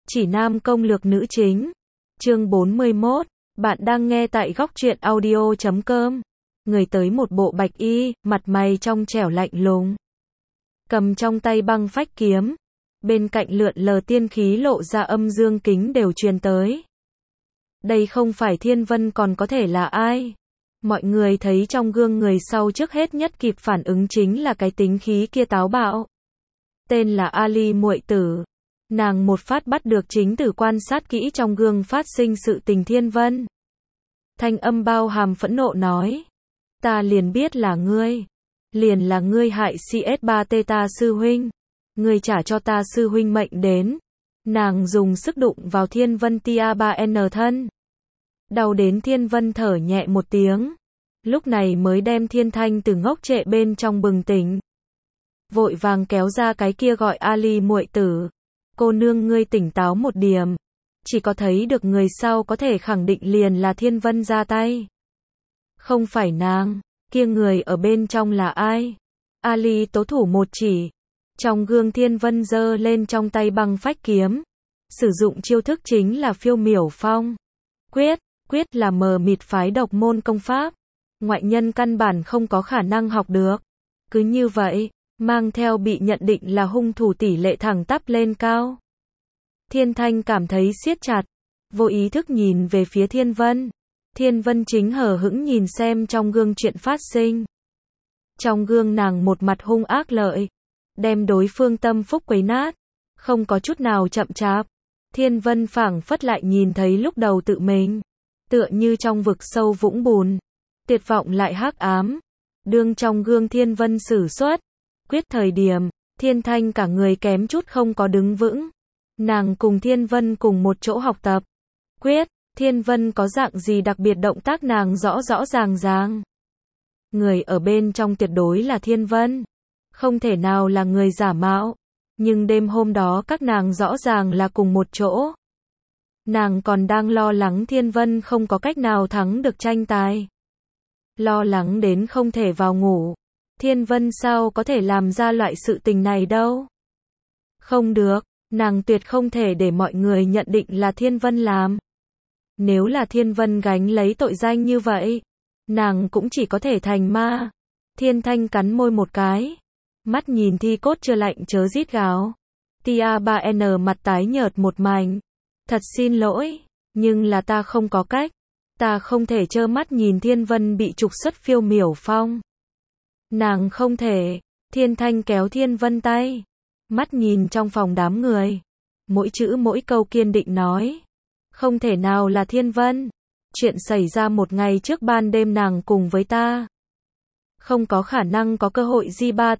Chỉ nam công lược nữ chính. Chương 41. Bạn đang nghe tại góc truyện audio.com. Người tới một bộ bạch y, mặt mày trong trẻo lạnh lùng. Cầm trong tay băng phách kiếm. Bên cạnh lượn lờ tiên khí lộ ra âm dương kính đều truyền tới. Đây không phải Thiên Vân còn có thể là ai? Mọi người thấy trong gương người sau trước hết nhất kịp phản ứng chính là cái tính khí kia táo bạo. Tên là Ali muội tử. Nàng một phát bắt được chính từ quan sát kỹ trong gương phát sinh sự tình Thiên Vân. Thanh âm bao hàm phẫn nộ nói. Ta liền biết là ngươi. Liền là ngươi hại CS3T ta sư huynh. Ngươi trả cho ta sư huynh mệnh đến. Nàng dùng sức đụng vào Thiên Vân tia 3N thân. Đau đến Thiên Vân thở nhẹ một tiếng. Lúc này mới đem Thiên Thanh từ ngốc trệ bên trong bừng tỉnh. Vội vàng kéo ra cái kia gọi Ali muội tử. Cô nương ngươi tỉnh táo một điểm. Chỉ có thấy được người sau có thể khẳng định liền là Thiên Vân ra tay. Không phải nàng, kia người ở bên trong là ai? Ali tố thủ một chỉ. Trong gương Thiên Vân giơ lên trong tay băng phách kiếm. Sử dụng chiêu thức chính là phiêu miểu phong. Quyết là mờ mịt phái độc môn công pháp. Ngoại nhân căn bản không có khả năng học được. Cứ như vậy, mang theo bị nhận định là hung thủ tỷ lệ thẳng tắp lên cao. Thiên Thanh cảm thấy siết chặt, vô ý thức nhìn về phía Thiên Vân. Thiên Vân chính hờ hững nhìn xem trong gương chuyện phát sinh. Trong gương nàng một mặt hung ác lợi, đem đối phương tâm phúc quấy nát, không có chút nào chậm chạp. Thiên Vân phảng phất lại nhìn thấy lúc đầu tự mình, tựa như trong vực sâu vũng bùn, tuyệt vọng lại hắc ám. Đương trong gương Thiên Vân sử xuất quyết thời điểm, Thiên Thanh cả người kém chút không có đứng vững. Nàng cùng Thiên Vân cùng một chỗ học tập quyết, Thiên Vân có dạng gì đặc biệt động tác nàng rõ rõ ràng ràng. Người ở bên trong tuyệt đối là Thiên Vân, không thể nào là người giả mạo. Nhưng đêm hôm đó các nàng rõ ràng là cùng một chỗ. Nàng còn đang lo lắng Thiên Vân không có cách nào thắng được tranh tài. Lo lắng đến không thể vào ngủ. Thiên Vân sao có thể làm ra loại sự tình này đâu. Không được, nàng tuyệt không thể để mọi người nhận định là Thiên Vân làm. Nếu là Thiên Vân gánh lấy tội danh như vậy, nàng cũng chỉ có thể thành ma. Thiên Thanh cắn môi một cái. Mắt nhìn thi cốt chưa lạnh chớ rít gào. Tia 3N mặt tái nhợt một mảnh. Thật xin lỗi, nhưng là ta không có cách. Ta không thể trơ mắt nhìn Thiên Vân bị trục xuất phiêu miểu phong. Nàng không thể. Thiên Thanh kéo Thiên Vân tay. Mắt nhìn trong phòng đám người. Mỗi chữ mỗi câu kiên định nói. Không thể nào là Thiên Vân. Chuyện xảy ra một ngày trước ban đêm nàng cùng với ta. Không có khả năng có cơ hội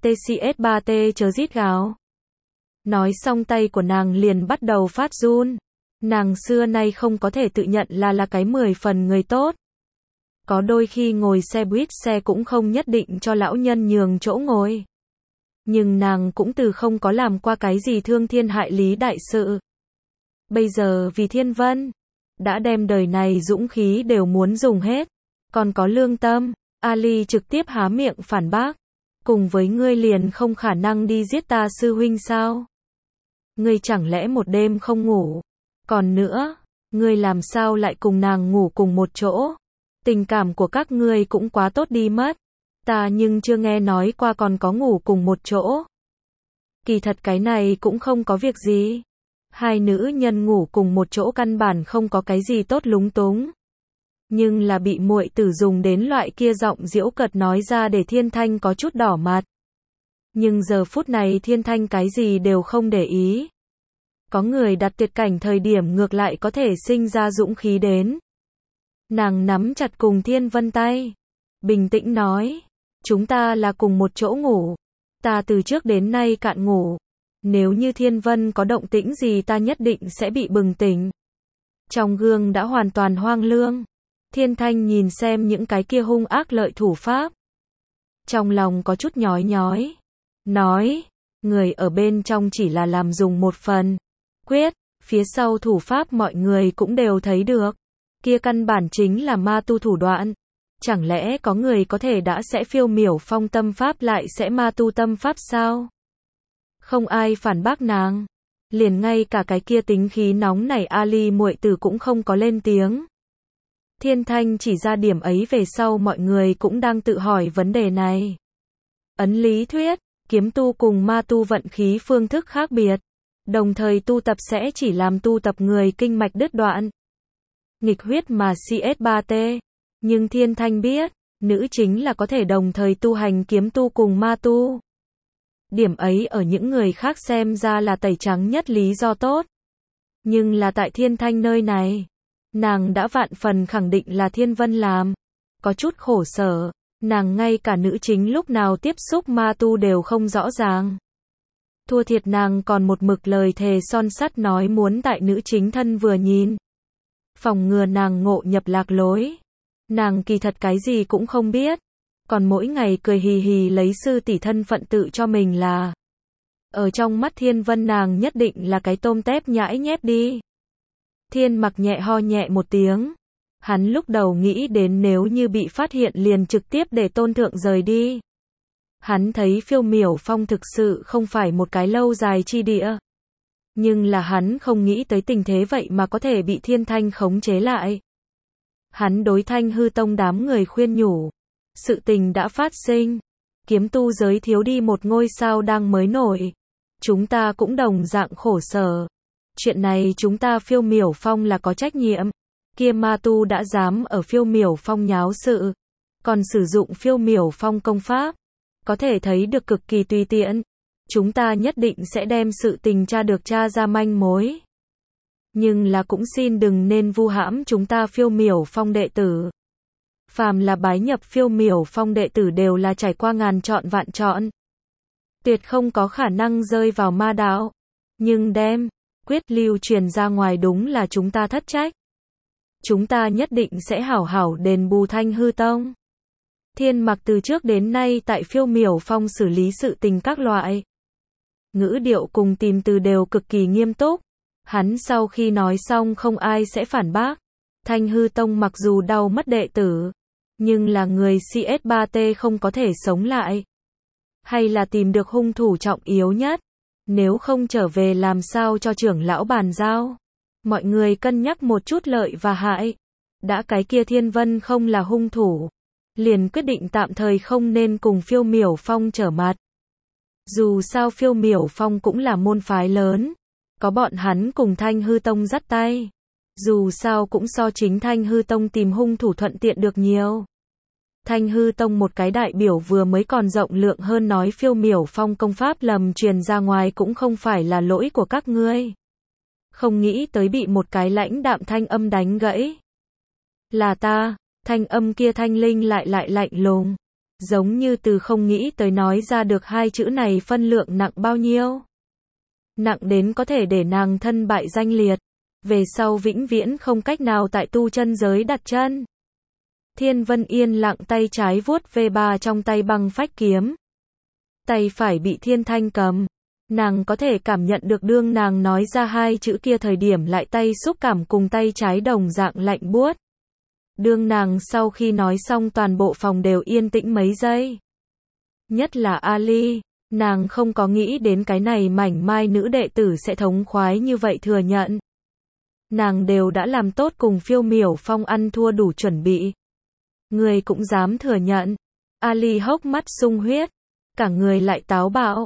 J3TCS3T chớ rít gào. Nói xong tay của nàng liền bắt đầu phát run. Nàng xưa nay không có thể tự nhận là cái 10 phần người tốt. Có đôi khi ngồi xe buýt xe cũng không nhất định cho lão nhân nhường chỗ ngồi. Nhưng nàng cũng từ không có làm qua cái gì thương thiên hại lý đại sự. Bây giờ vì Thiên Vân, đã đem đời này dũng khí đều muốn dùng hết. Còn có lương tâm. Ali trực tiếp há miệng phản bác. Cùng với ngươi liền không khả năng đi giết ta sư huynh sao? Ngươi chẳng lẽ một đêm không ngủ? Còn nữa, ngươi làm sao lại cùng nàng ngủ cùng một chỗ? Tình cảm của các ngươi cũng quá tốt đi mất. Ta nhưng chưa nghe nói qua còn có ngủ cùng một chỗ. Kỳ thật cái này cũng không có việc gì. Hai nữ nhân ngủ cùng một chỗ căn bản không có cái gì tốt lúng túng. Nhưng là bị muội tử dùng đến loại kia giọng giễu cợt nói ra để Thiên Thanh có chút đỏ mặt. Nhưng giờ phút này Thiên Thanh cái gì đều không để ý. Có người đặt tuyệt cảnh thời điểm ngược lại có thể sinh ra dũng khí đến. Nàng nắm chặt cùng Thiên Vân tay. Bình tĩnh nói. Chúng ta là cùng một chỗ ngủ. Ta từ trước đến nay cạn ngủ. Nếu như Thiên Vân có động tĩnh gì ta nhất định sẽ bị bừng tỉnh. Trong gương đã hoàn toàn hoang lương. Thiên Thanh nhìn xem những cái kia hung ác lợi thủ pháp. Trong lòng có chút nhói nhói. Nói, người ở bên trong chỉ là làm dùng một phần. Quyết, phía sau thủ pháp mọi người cũng đều thấy được. Kia căn bản chính là ma tu thủ đoạn. Chẳng lẽ có người có thể đã sẽ phiêu miểu phong tâm pháp lại sẽ ma tu tâm pháp sao? Không ai phản bác nàng. Liền ngay cả cái kia tính khí nóng nảy Ali muội tử cũng không có lên tiếng. Thiên Thanh chỉ ra điểm ấy về sau mọi người cũng đang tự hỏi vấn đề này. Ấn lý thuyết, kiếm tu cùng ma tu vận khí phương thức khác biệt. Đồng thời tu tập sẽ chỉ làm tu tập người kinh mạch đứt đoạn. Nghịch huyết mà CS3T. Nhưng Thiên Thanh biết, nữ chính là có thể đồng thời tu hành kiếm tu cùng ma tu. Điểm ấy ở những người khác xem ra là tẩy trắng nhất lý do tốt. Nhưng là tại Thiên Thanh nơi này, nàng đã vạn phần khẳng định là Thiên Vân làm. Có chút khổ sở, nàng ngay cả nữ chính lúc nào tiếp xúc ma tu đều không rõ ràng. Thua thiệt nàng còn một mực lời thề son sắt nói muốn tại nữ chính thân vừa nhìn. Phòng ngừa nàng ngộ nhập lạc lối. Nàng kỳ thật cái gì cũng không biết. Còn mỗi ngày cười hì hì lấy sư tỷ thân phận tự cho mình là. Ở trong mắt Thiên Vân nàng nhất định là cái tôm tép nhãi nhép đi. Thiên Mặc nhẹ ho nhẹ một tiếng. Hắn lúc đầu nghĩ đến nếu như bị phát hiện liền trực tiếp để Tôn Thượng rời đi. Hắn thấy Phiêu Miểu Phong thực sự không phải một cái lâu dài chi địa. Nhưng là hắn không nghĩ tới tình thế vậy mà có thể bị Thiên Thanh khống chế lại. Hắn đối Thanh Hư Tông đám người khuyên nhủ. Sự tình đã phát sinh. Kiếm tu giới thiếu đi một ngôi sao đang mới nổi. Chúng ta cũng đồng dạng khổ sở. Chuyện này chúng ta Phiêu Miểu Phong là có trách nhiệm. Kia ma tu đã dám ở Phiêu Miểu Phong nháo sự. Còn sử dụng Phiêu Miểu Phong công pháp. Có thể thấy được cực kỳ tùy tiện. Chúng ta nhất định sẽ đem sự tình tra ra manh mối. Nhưng là cũng xin đừng nên vu hãm chúng ta Phiêu Miểu Phong đệ tử. Phàm là bái nhập Phiêu Miểu Phong đệ tử đều là trải qua ngàn chọn vạn chọn. Tuyệt không có khả năng rơi vào ma đạo. Nhưng đem quyết lưu truyền ra ngoài đúng là chúng ta thất trách. Chúng ta nhất định sẽ hảo hảo đền bù Thanh Hư Tông. Thiên Mặc từ trước đến nay tại Phiêu Miểu Phong xử lý sự tình các loại. Ngữ điệu cùng tìm từ đều cực kỳ nghiêm túc. Hắn sau khi nói xong không ai sẽ phản bác. Thanh Hư Tông mặc dù đau mất đệ tử, nhưng là người CS3T không có thể sống lại. Hay là tìm được hung thủ trọng yếu nhất. Nếu không trở về làm sao cho trưởng lão bàn giao. Mọi người cân nhắc một chút lợi và hại. Đã cái kia Thiên Vân không là hung thủ. Liền quyết định tạm thời không nên cùng Phiêu Miểu Phong trở mặt. Dù sao Phiêu Miểu Phong cũng là môn phái lớn. Có bọn hắn cùng Thanh Hư Tông dắt tay. Dù sao cũng so chính Thanh Hư Tông tìm hung thủ thuận tiện được nhiều. Thanh Hư Tông một cái đại biểu vừa mới còn rộng lượng hơn nói Phiêu Miểu Phong công pháp lầm truyền ra ngoài cũng không phải là lỗi của các ngươi. Không nghĩ tới bị một cái lãnh đạm thanh âm đánh gãy. Là ta, thanh âm kia thanh linh lại lạnh lùng. Giống như từ không nghĩ tới nói ra được hai chữ này phân lượng nặng bao nhiêu. Nặng đến có thể để nàng thân bại danh liệt. Về sau vĩnh viễn không cách nào tại tu chân giới đặt chân. Thiên Vân yên lặng tay trái vuốt V3 trong tay băng phách kiếm. Tay phải bị Thiên Thanh cầm. Nàng có thể cảm nhận được đương nàng nói ra hai chữ kia thời điểm lại tay xúc cảm cùng tay trái đồng dạng lạnh buốt. Đương nàng sau khi nói xong toàn bộ phòng đều yên tĩnh mấy giây. Nhất là Ali, nàng không có nghĩ đến cái này mảnh mai nữ đệ tử sẽ thống khoái như vậy thừa nhận. Nàng đều đã làm tốt cùng Phiêu Miểu Phong ăn thua đủ chuẩn bị. Người cũng dám thừa nhận. Ali hốc mắt sung huyết. Cả người lại táo bạo.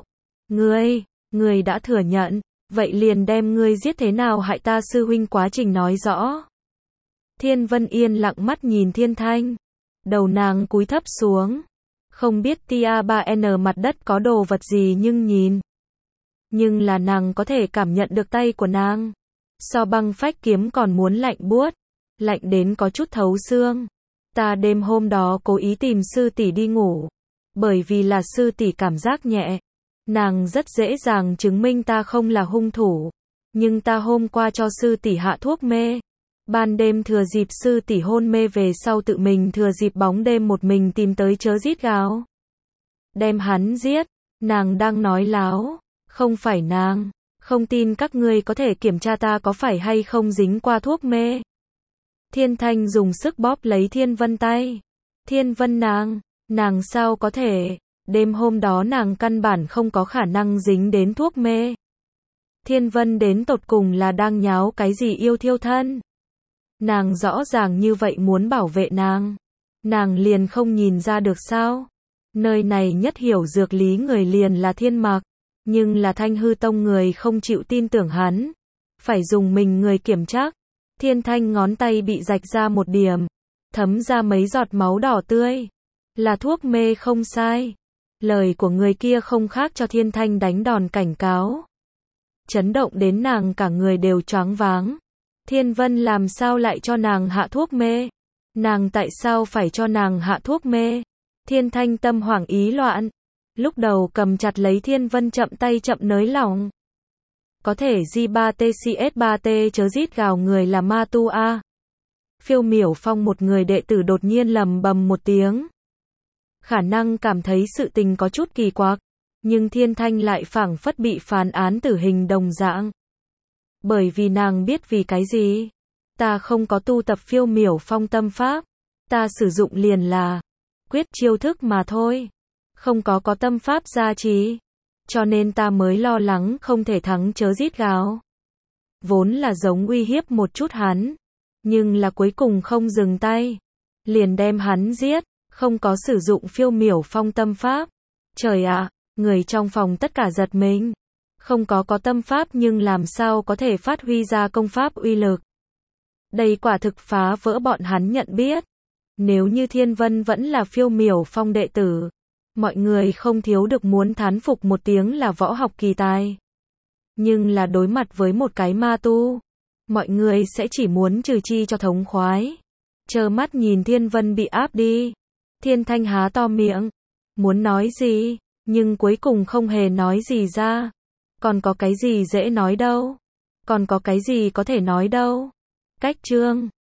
Ngươi đã thừa nhận. Vậy liền đem ngươi giết thế nào hại ta sư huynh quá trình nói rõ. Thiên Vân yên lặng mắt nhìn Thiên Thanh. Đầu nàng cúi thấp xuống. Không biết tia 3N mặt đất có đồ vật gì nhưng nhìn. Nhưng là nàng có thể cảm nhận được tay của nàng. So băng phách kiếm còn muốn lạnh buốt. Lạnh đến có chút thấu xương. Ta đêm hôm đó cố ý tìm sư tỷ đi ngủ. Bởi vì là sư tỷ cảm giác nhẹ. Nàng rất dễ dàng chứng minh ta không là hung thủ. Nhưng ta hôm qua cho sư tỷ hạ thuốc mê. Ban đêm thừa dịp sư tỷ hôn mê về sau tự mình thừa dịp bóng đêm một mình tìm tới chớ rít gào. Đem hắn giết. Nàng đang nói láo. Không phải nàng. Không tin các ngươi có thể kiểm tra ta có phải hay không dính qua thuốc mê. Thiên Thanh dùng sức bóp lấy Thiên Vân tay. Thiên Vân nàng sao có thể, đêm hôm đó nàng căn bản không có khả năng dính đến thuốc mê. Thiên Vân đến tột cùng là đang nháo cái gì yêu thiêu thân. Nàng rõ ràng như vậy muốn bảo vệ nàng liền không nhìn ra được sao. Nơi này nhất hiểu dược lý người liền là Thiên Mặc, nhưng là Thanh Hư Tông người không chịu tin tưởng hắn, phải dùng mình người kiểm tra. Thiên Thanh ngón tay bị rạch ra một điểm, thấm ra mấy giọt máu đỏ tươi. Là thuốc mê không sai. Lời của người kia không khác cho Thiên Thanh đánh đòn cảnh cáo. Chấn động đến nàng cả người đều choáng váng. Thiên Vân làm sao lại cho nàng hạ thuốc mê? Nàng tại sao phải cho nàng hạ thuốc mê? Thiên Thanh tâm hoảng ý loạn. Lúc đầu cầm chặt lấy Thiên Vân chậm tay chậm nới lỏng. Có thể J3TCS3T chớ rít gào người là ma tu a. Phiêu Miểu Phong một người đệ tử đột nhiên lầm bầm một tiếng. Khả năng cảm thấy sự tình có chút kỳ quặc, nhưng Thiên Thanh lại phảng phất bị phán án tử hình đồng dạng. Bởi vì nàng biết vì cái gì? Ta không có tu tập Phiêu Miểu Phong tâm pháp, ta sử dụng liền là quyết chiêu thức mà thôi, không có tâm pháp gia trì, cho nên ta mới lo lắng không thể thắng chớ rít gào. Vốn là giống uy hiếp một chút hắn, nhưng là cuối cùng không dừng tay, liền đem hắn giết, không có sử dụng Phiêu Miểu Phong tâm pháp. Trời ạ, người trong phòng tất cả giật mình. Không có tâm pháp nhưng làm sao có thể phát huy ra công pháp uy lực. Đây quả thực phá vỡ bọn hắn nhận biết. Nếu như Thiên Vân vẫn là Phiêu Miểu Phong đệ tử, mọi người không thiếu được muốn thán phục một tiếng là võ học kỳ tài. Nhưng là đối mặt với một cái ma tu, mọi người sẽ chỉ muốn trừ chi cho thống khoái. Trơ mắt nhìn Thiên Vân bị áp đi. Thiên Thanh há to miệng, muốn nói gì, nhưng cuối cùng không hề nói gì ra. Còn có cái gì dễ nói đâu, còn có cái gì có thể nói đâu. Cách chương